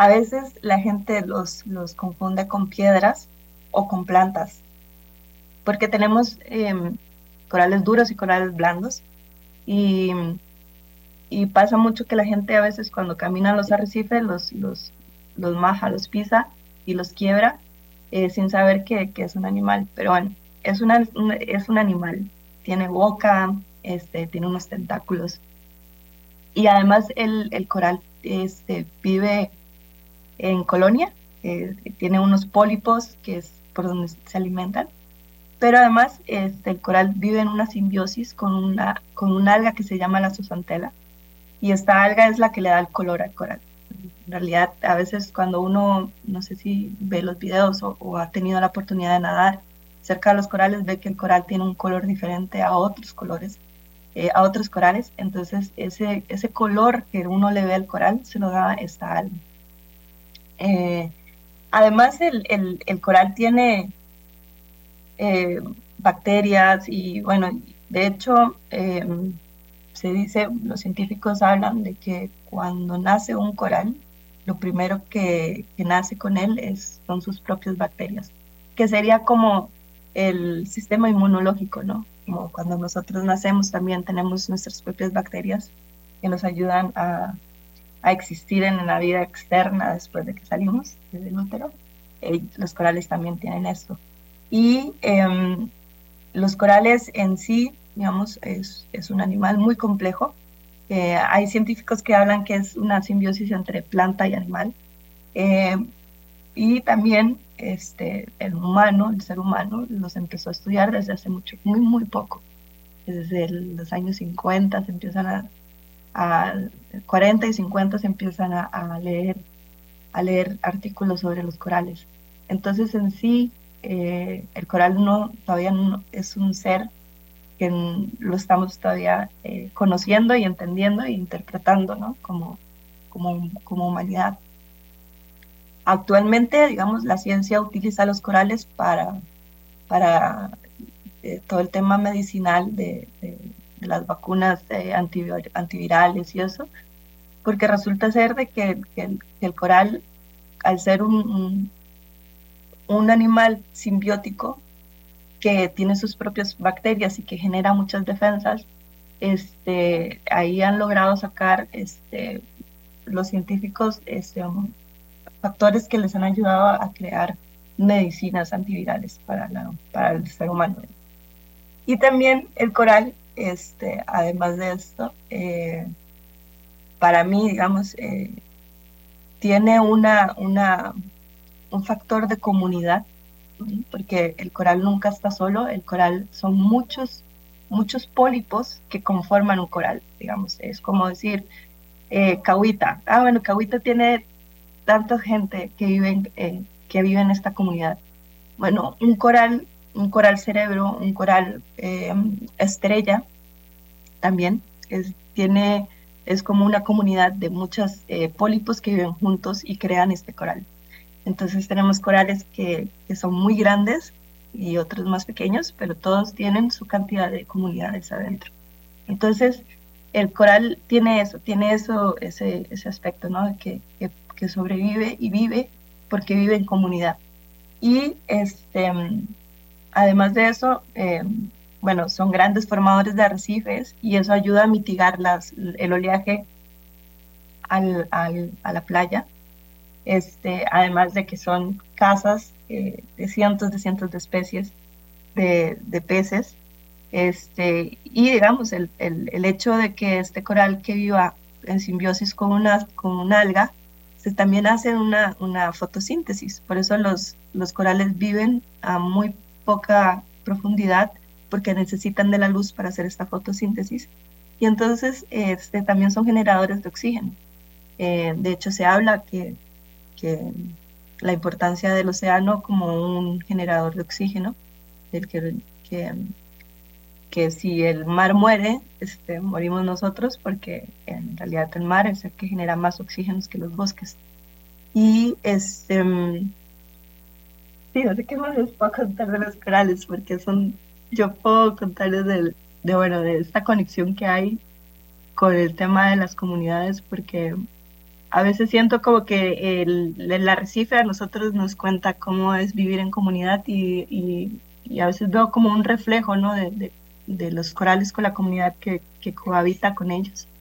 A veces la gente los confunde con piedras o con plantas, porque tenemos corales duros y corales blandos, y, y pasa mucho que la gente a veces cuando camina los arrecifes los maja, los pisa y los quiebra sin saber que es un animal. Pero bueno, es un animal, tiene boca, tiene unos tentáculos, y además el coral vive en colonia, tiene unos pólipos que es por donde se alimentan, pero además el coral vive en una simbiosis con una alga que se llama la zooxanthella, y esta alga es la que le da el color al coral. En realidad, a veces cuando uno, no sé si ve los videos o ha tenido la oportunidad de nadar cerca de los corales, ve que el coral tiene un color diferente a otros colores, a otros corales. Entonces, ese color que uno le ve al coral se lo da esta alga. Eh, Además, el coral tiene eh, bacterias y, bueno, de hecho, se dice, los científicos hablan de que cuando nace un coral, lo primero que nace con él son sus propias bacterias, que sería como el sistema inmunológico, ¿no? Como cuando nosotros nacemos también tenemos nuestras propias bacterias que nos ayudan a existir en la vida externa después de que salimos del útero. Los corales también tienen esto. Y los corales en sí, digamos, es un animal muy complejo. Hay científicos que hablan que es una simbiosis entre planta y animal. Eh, y también el ser humano, los empezó a estudiar desde hace mucho, muy, muy poco. Desde los años 50 se empiezan a 40 y 50 se empiezan a leer artículos sobre los corales. Entonces, en sí, el coral todavía no es un ser que lo estamos todavía conociendo y entendiendo e interpretando, ¿no? Como humanidad. Actualmente, digamos, la ciencia utiliza los corales para todo el tema medicinal de las vacunas antivirales y eso, porque resulta ser de que el coral, al ser un animal simbiótico que tiene sus propias bacterias y que genera muchas defensas, ahí han logrado sacar los científicos factores que les han ayudado a crear medicinas antivirales para el ser humano. Y también el coral, además de esto, para mí, digamos, tiene un factor de comunidad, porque el coral nunca está solo, el coral son muchos pólipos que conforman un coral, digamos, es como decir, Cahuita, bueno, Cahuita tiene tanta gente que vive en esta comunidad. Bueno, un coral cerebro, un coral estrella también, es como una comunidad de muchos pólipos que viven juntos y crean este coral. Entonces tenemos corales que son muy grandes y otros más pequeños, pero todos tienen su cantidad de comunidades adentro. Entonces, el coral tiene eso, ese aspecto, ¿no? Que sobrevive y vive porque vive en comunidad. Y además de eso, bueno, son grandes formadores de arrecifes y eso ayuda a mitigar el oleaje a la playa, además de que son casas de cientos de especies de peces, y digamos, el hecho de que este coral que viva en simbiosis con una alga, se también hace una fotosíntesis. Por eso los corales viven a muy poca profundidad, porque necesitan de la luz para hacer esta fotosíntesis. Y entonces también son generadores de oxígeno. De hecho, se habla que la importancia del océano como un generador de oxígeno, del que, que si el mar muere, morimos nosotros, porque en realidad el mar es el que genera más oxígenos que los bosques. Y sí, no sé qué más les puedo contar de los corales, porque yo puedo contarles bueno, de esta conexión que hay con el tema de las comunidades, porque A veces siento como que el arrecife a nosotros nos cuenta cómo es vivir en comunidad y a veces veo como un reflejo, ¿no? De los corales con la comunidad que cohabita con ellos.